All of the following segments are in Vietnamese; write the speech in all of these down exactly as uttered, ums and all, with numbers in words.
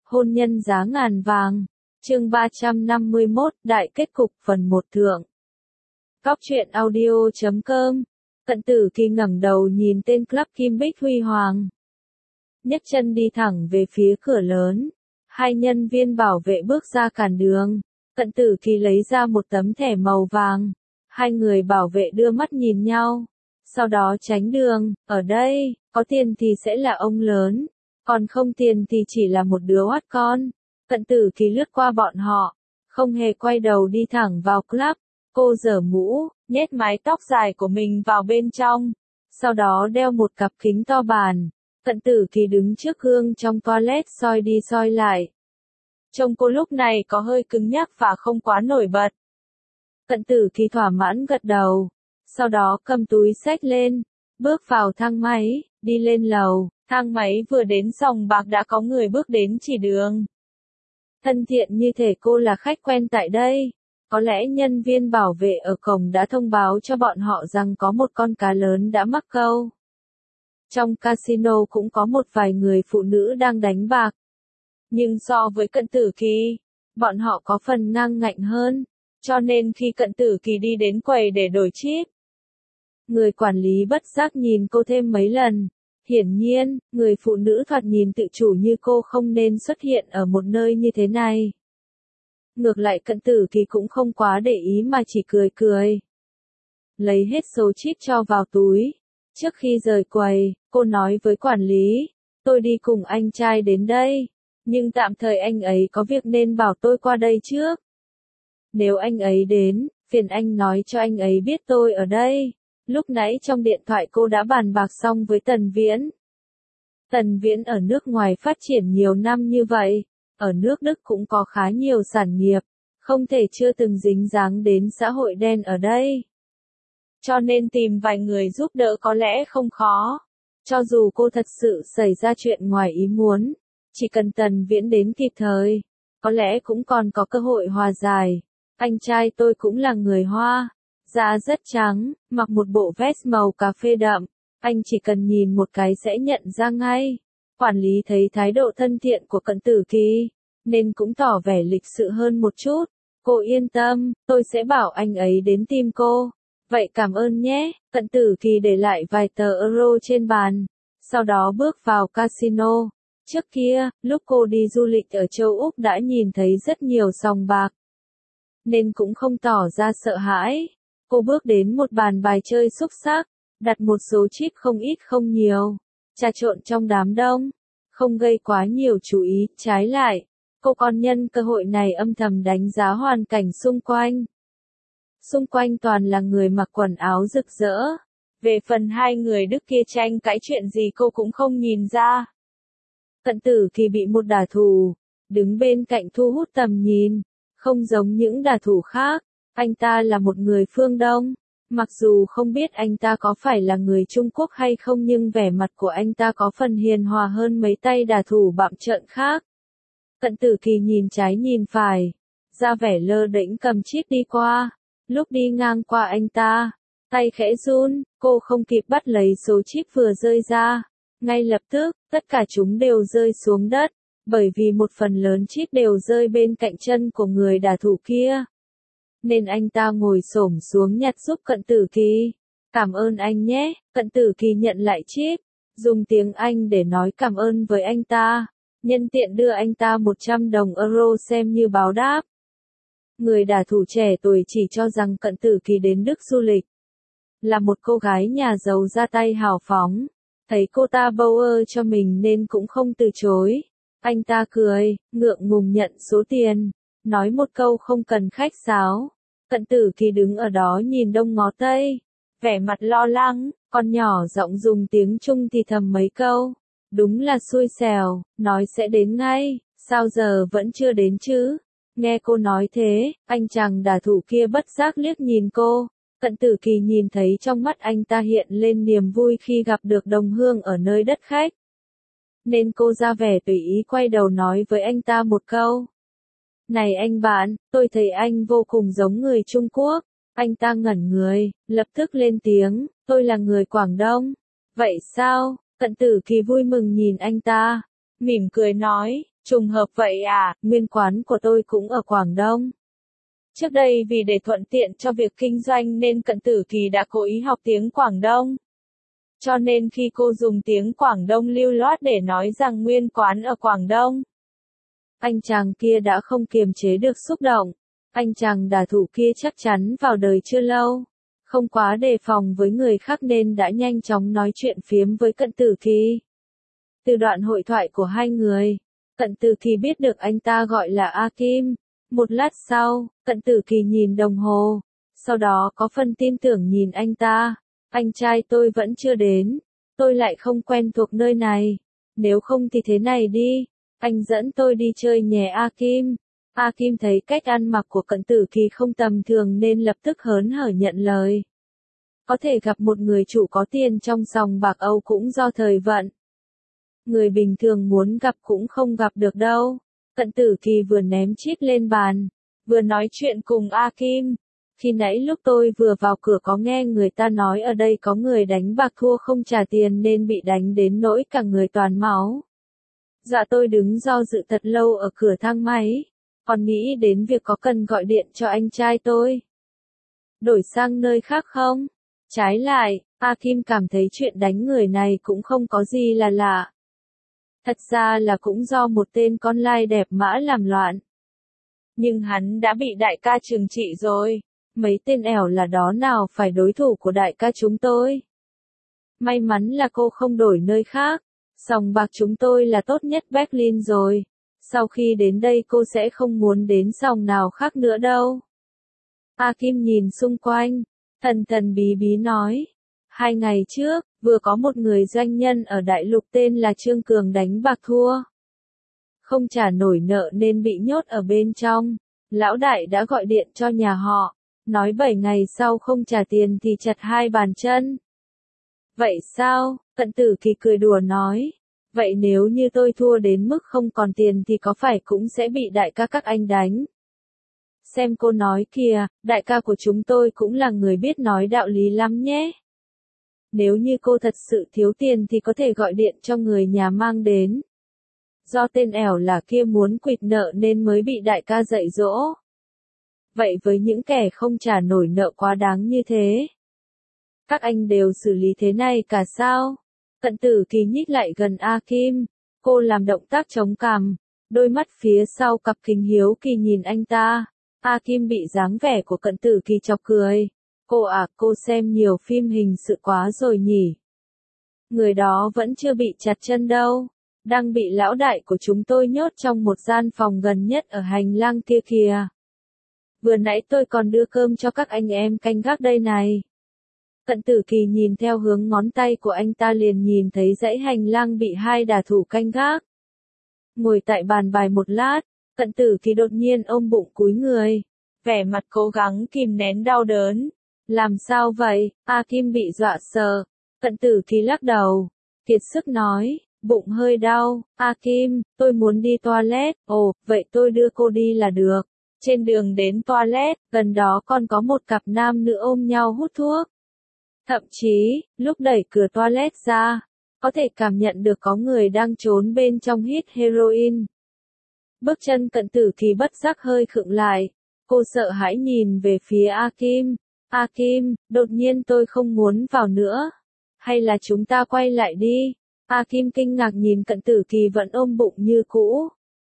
Hôn nhân giá ngàn vàng. Chương ba trăm năm mươi mốt, Đại kết cục phần một thượng. Góc truyện audio chấm com. Cận Tử Kỳ ngẩng đầu nhìn tên club Kim Bích Huy Hoàng. Nhấc chân đi thẳng về phía cửa lớn. Hai nhân viên bảo vệ bước ra cản đường. Cận Tử Kỳ lấy ra một tấm thẻ màu vàng. Hai người bảo vệ đưa mắt nhìn nhau. Sau đó tránh đường, ở đây, có tiền thì sẽ là ông lớn. Còn không tiền thì chỉ là một đứa oát con. Cận Tử Kỳ lướt qua bọn họ. Không hề quay đầu đi thẳng vào club. Cô giở mũ, nhét mái tóc dài của mình vào bên trong. Sau đó đeo một cặp kính to bản. Cận Tử Kỳ đứng trước gương trong toilet soi đi soi lại. Trông cô lúc này có hơi cứng nhắc và không quá nổi bật. Cận Tử Kỳ thỏa mãn gật đầu. Sau đó cầm túi xách lên. Bước vào thang máy, đi lên lầu. Thang máy vừa đến sòng bạc đã có người bước đến chỉ đường. Thân thiện như thể cô là khách quen tại đây. Có lẽ nhân viên bảo vệ ở cổng đã thông báo cho bọn họ rằng có một con cá lớn đã mắc câu. Trong casino cũng có một vài người phụ nữ đang đánh bạc. Nhưng so với Cận Tử Kỳ, bọn họ có phần ngang ngạnh hơn. Cho nên khi Cận Tử Kỳ đi đến quầy để đổi chip, người quản lý bất giác nhìn cô thêm mấy lần. Hiển nhiên, người phụ nữ thoạt nhìn tự chủ như cô không nên xuất hiện ở một nơi như thế này. Ngược lại Cận Tử Kỳ cũng không quá để ý mà chỉ cười cười. Lấy hết số chip cho vào túi. Trước khi rời quầy, cô nói với quản lý, tôi đi cùng anh trai đến đây. Nhưng tạm thời anh ấy có việc nên bảo tôi qua đây trước. Nếu anh ấy đến, phiền anh nói cho anh ấy biết tôi ở đây. Lúc nãy trong điện thoại cô đã bàn bạc xong với Tần Viễn. Tần Viễn ở nước ngoài phát triển nhiều năm như vậy. Ở nước Đức cũng có khá nhiều sản nghiệp. Không thể chưa từng dính dáng đến xã hội đen ở đây. Cho nên tìm vài người giúp đỡ có lẽ không khó. Cho dù cô thật sự xảy ra chuyện ngoài ý muốn. Chỉ cần Tần Viễn đến kịp thời. Có lẽ cũng còn có cơ hội hòa giải. Anh trai tôi cũng là người Hoa. Da rất trắng, mặc một bộ vest màu cà phê đậm. Anh chỉ cần nhìn một cái sẽ nhận ra ngay. Quản lý thấy thái độ thân thiện của Cận Tử Kỳ, nên cũng tỏ vẻ lịch sự hơn một chút. Cô yên tâm, tôi sẽ bảo anh ấy đến tìm cô. Vậy cảm ơn nhé. Cận Tử Kỳ để lại vài tờ euro trên bàn. Sau đó bước vào casino. Trước kia, lúc cô đi du lịch ở châu Úc đã nhìn thấy rất nhiều sòng bạc. Nên cũng không tỏ ra sợ hãi. Cô bước đến một bàn bài chơi xúc xắc, đặt một số chip không ít không nhiều, trà trộn trong đám đông, không gây quá nhiều chú ý, trái lại, cô còn nhân cơ hội này âm thầm đánh giá hoàn cảnh xung quanh. Xung quanh toàn là người mặc quần áo rực rỡ, về phần hai người Đức kia tranh cãi chuyện gì cô cũng không nhìn ra. Cận Tử Kỳ bị một đả thủ, đứng bên cạnh thu hút tầm nhìn, không giống những đả thủ khác. Anh ta là một người phương Đông, mặc dù không biết anh ta có phải là người Trung Quốc hay không nhưng vẻ mặt của anh ta có phần hiền hòa hơn mấy tay đả thủ bặm trợn khác. Cận Tử Kỳ nhìn trái nhìn phải, ra vẻ lơ đễnh cầm chip đi qua, lúc đi ngang qua anh ta, tay khẽ run, cô không kịp bắt lấy số chip vừa rơi ra, ngay lập tức, tất cả chúng đều rơi xuống đất, bởi vì một phần lớn chip đều rơi bên cạnh chân của người đả thủ kia. Nên anh ta ngồi xổm xuống nhặt giúp Cận Tử Kỳ. Cảm ơn anh nhé. Cận Tử Kỳ nhận lại chip, dùng tiếng Anh để nói cảm ơn với anh ta. Nhân tiện đưa anh ta một trăm đồng euro xem như báo đáp. Người đả thủ trẻ tuổi chỉ cho rằng Cận Tử Kỳ đến Đức du lịch. Là một cô gái nhà giàu ra tay hào phóng. Thấy cô ta bâu ơ cho mình nên cũng không từ chối. Anh ta cười, ngượng ngùng nhận số tiền. Nói một câu không cần khách sáo. Cận Tử Kỳ đứng ở đó nhìn đông ngó tây, vẻ mặt lo lắng, con nhỏ giọng dùng tiếng Trung thì thầm mấy câu. Đúng là xui xẻo, nói sẽ đến ngay, sao giờ vẫn chưa đến chứ? Nghe cô nói thế, anh chàng đả thủ kia bất giác liếc nhìn cô. Cận Tử Kỳ nhìn thấy trong mắt anh ta hiện lên niềm vui khi gặp được đồng hương ở nơi đất khách. Nên cô ra vẻ tùy ý quay đầu nói với anh ta một câu. Này anh bạn, tôi thấy anh vô cùng giống người Trung Quốc. Anh ta ngẩn người, lập tức lên tiếng, tôi là người Quảng Đông. Vậy sao? Cận Tử Kỳ vui mừng nhìn anh ta, mỉm cười nói, Trùng hợp vậy à, nguyên quán của tôi cũng ở Quảng Đông. Trước đây vì để thuận tiện cho việc kinh doanh nên Cận Tử Kỳ đã cố ý học tiếng Quảng Đông. Cho nên khi cô dùng tiếng Quảng Đông lưu loát để nói rằng nguyên quán ở Quảng Đông, anh chàng kia đã không kiềm chế được xúc động. Anh chàng đả thủ kia chắc chắn vào đời chưa lâu, không quá đề phòng với người khác nên đã nhanh chóng nói chuyện phiếm với Cận Tử Kỳ. Từ đoạn hội thoại của hai người, Cận Tử Kỳ biết được anh ta gọi là A Kim. Một lát sau, Cận Tử Kỳ nhìn đồng hồ, sau đó có phần tin tưởng nhìn anh ta. Anh trai tôi vẫn chưa đến, tôi lại không quen thuộc nơi này. Nếu không thì thế này đi, anh dẫn tôi đi chơi nhé A Kim. A Kim thấy cách ăn mặc của Cận Tử Kỳ không tầm thường nên lập tức hớn hở nhận lời. Có thể gặp một người chủ có tiền trong sòng bạc Âu cũng do thời vận. Người bình thường muốn gặp cũng không gặp được đâu. Cận Tử Kỳ vừa ném chip lên bàn, vừa nói chuyện cùng A Kim. Khi nãy lúc tôi vừa vào cửa có nghe người ta nói ở đây có người đánh bạc thua không trả tiền nên bị đánh đến nỗi cả người toàn máu. Dạ tôi đứng do dự thật lâu ở cửa thang máy, còn nghĩ đến việc có cần gọi điện cho anh trai tôi. Đổi sang nơi khác không? Trái lại, A Kim cảm thấy chuyện đánh người này cũng không có gì là lạ. Thật ra là cũng do một tên con lai đẹp mã làm loạn. Nhưng hắn đã bị đại ca trừng trị rồi. Mấy tên ẻo là đó nào phải đối thủ của đại ca chúng tôi. May mắn là cô không đổi nơi khác. Sòng bạc chúng tôi là tốt nhất Berlin rồi. Sau khi đến đây cô sẽ không muốn đến sòng nào khác nữa đâu. A Kim nhìn xung quanh, thần thần bí bí nói. Hai ngày trước, vừa có một người doanh nhân ở Đại Lục tên là Trương Cường đánh bạc thua. Không trả nổi nợ nên bị nhốt ở bên trong. Lão đại đã gọi điện cho nhà họ, nói bảy ngày sau không trả tiền thì chặt hai bàn chân. Vậy sao? Cận Tử Kỳ cười đùa nói. Vậy nếu như tôi thua đến mức không còn tiền thì có phải cũng sẽ bị đại ca các anh đánh? Xem cô nói kìa, đại ca của chúng tôi cũng là người biết nói đạo lý lắm nhé. Nếu như cô thật sự thiếu tiền thì có thể gọi điện cho người nhà mang đến. Do tên ẻo là kia muốn quỵt nợ nên mới bị đại ca dạy dỗ. Vậy với những kẻ không trả nổi nợ quá đáng như thế, các anh đều xử lý thế này cả sao? Cận Tử Kỳ nhích lại gần A Kim, cô làm động tác chống cằm, đôi mắt phía sau cặp kính hiếu kỳ nhìn anh ta. A Kim bị dáng vẻ của Cận Tử Kỳ chọc cười. Cô à, cô xem nhiều phim hình sự quá rồi nhỉ? Người đó vẫn chưa bị chặt chân đâu, đang bị lão đại của chúng tôi nhốt trong một gian phòng gần nhất ở hành lang kia kìa. Vừa nãy tôi còn đưa cơm cho các anh em canh gác đây này. Cận Tử Kỳ nhìn theo hướng ngón tay của anh ta liền nhìn thấy dãy hành lang bị hai đả thủ canh gác. Ngồi tại bàn bài một lát, Cận Tử Kỳ đột nhiên ôm bụng cúi người, vẻ mặt cố gắng kìm nén đau đớn. Làm sao vậy? A Kim bị dọa sợ. Cận Tử Kỳ lắc đầu, kiệt sức nói, bụng hơi đau. A Kim, tôi muốn đi toilet. Ồ, vậy tôi đưa cô đi là được. Trên đường đến toilet, gần đó còn có một cặp nam nữ ôm nhau hút thuốc. Thậm chí, lúc đẩy cửa toilet ra, có thể cảm nhận được có người đang trốn bên trong hít heroin. Bước chân Cận Tử Kỳ bất giác hơi khựng lại. Cô sợ hãi nhìn về phía A Kim. A Kim, đột nhiên tôi không muốn vào nữa. Hay là chúng ta quay lại đi? A Kim kinh ngạc nhìn Cận Tử Kỳ vẫn ôm bụng như cũ.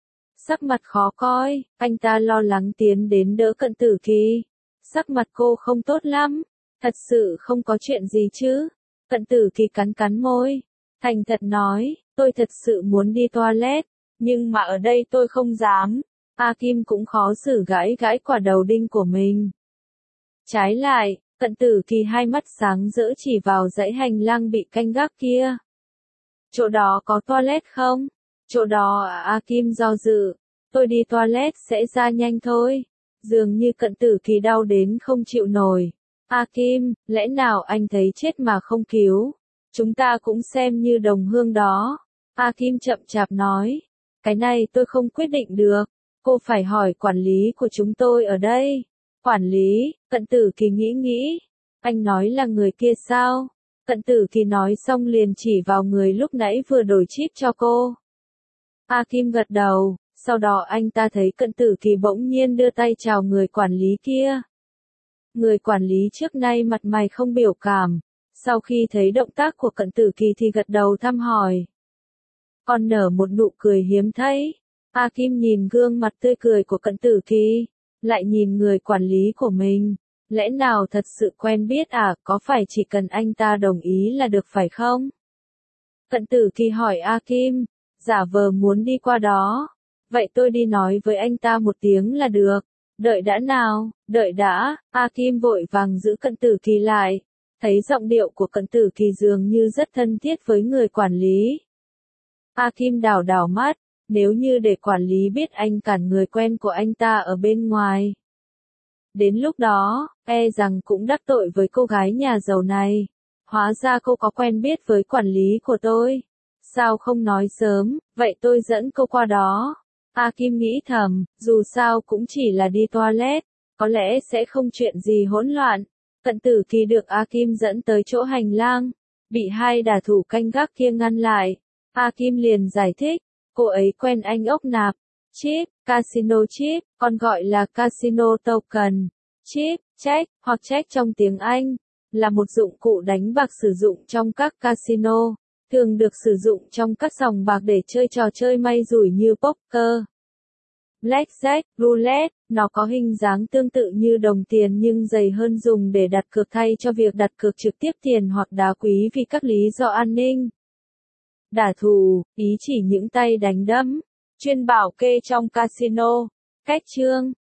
Sắc mặt khó coi, anh ta lo lắng tiến đến đỡ Cận Tử Kỳ. Sắc mặt cô không tốt lắm. Thật sự không có chuyện gì chứ? Cận Tử Kỳ cắn cắn môi. Thành thật nói, tôi thật sự muốn đi toilet. Nhưng mà ở đây tôi không dám. A Kim cũng khó xử gãi gãi quả đầu đinh của mình. Trái lại, Cận Tử Kỳ hai mắt sáng rỡ chỉ vào dãy hành lang bị canh gác kia. Chỗ đó có toilet không? Chỗ đó à? A Kim do dự. Tôi đi toilet sẽ ra nhanh thôi. Dường như Cận Tử Kỳ đau đến không chịu nổi. A Kim, lẽ nào anh thấy chết mà không cứu? Chúng ta cũng xem như đồng hương đó. A Kim chậm chạp nói. Cái này tôi không quyết định được. Cô phải hỏi quản lý của chúng tôi ở đây. Quản lý? Cận Tử Kỳ nghĩ nghĩ. Anh nói là người kia sao? Cận Tử Kỳ nói xong liền chỉ vào người lúc nãy vừa đổi chip cho cô. A Kim gật đầu, sau đó anh ta thấy Cận Tử Kỳ bỗng nhiên đưa tay chào người quản lý kia. Người quản lý trước nay mặt mày không biểu cảm, sau khi thấy động tác của Cận Tử Kỳ thì gật đầu thăm hỏi. Còn nở một nụ cười hiếm thấy. A Kim nhìn gương mặt tươi cười của Cận Tử Kỳ, lại nhìn người quản lý của mình. Lẽ nào thật sự quen biết à, có phải chỉ cần anh ta đồng ý là được phải không? Cận Tử Kỳ hỏi A Kim, giả vờ muốn đi qua đó. Vậy tôi đi nói với anh ta một tiếng là được. Đợi đã nào, đợi đã, A Kim vội vàng giữ Cận Tử Kỳ lại. Thấy giọng điệu của Cận Tử Kỳ dường như rất thân thiết với người quản lý. A Kim đảo đảo mắt, nếu như để quản lý biết anh cản người quen của anh ta ở bên ngoài. Đến lúc đó, e rằng cũng đắc tội với cô gái nhà giàu này. Hóa ra cô có quen biết với quản lý của tôi. Sao không nói sớm, vậy tôi dẫn cô qua đó. A Kim nghĩ thầm, dù sao cũng chỉ là đi toilet, có lẽ sẽ không chuyện gì hỗn loạn. Cận Tử Kỳ được A Kim dẫn tới chỗ hành lang, bị hai đả thủ canh gác kia ngăn lại. A Kim liền giải thích, cô ấy quen anh ốc nạp, chip, casino chip, còn gọi là casino token, chip, check, hoặc check trong tiếng Anh, là một dụng cụ đánh bạc sử dụng trong các casino, thường được sử dụng trong các sòng bạc để chơi trò chơi may rủi như poker, blackjack, roulette. Nó có hình dáng tương tự như đồng tiền nhưng dày hơn, dùng để đặt cược thay cho việc đặt cược trực tiếp tiền hoặc đá quý vì các lý do an ninh. Đả thủ, ý chỉ những tay đánh đấm, chuyên bảo kê trong casino. Cách chương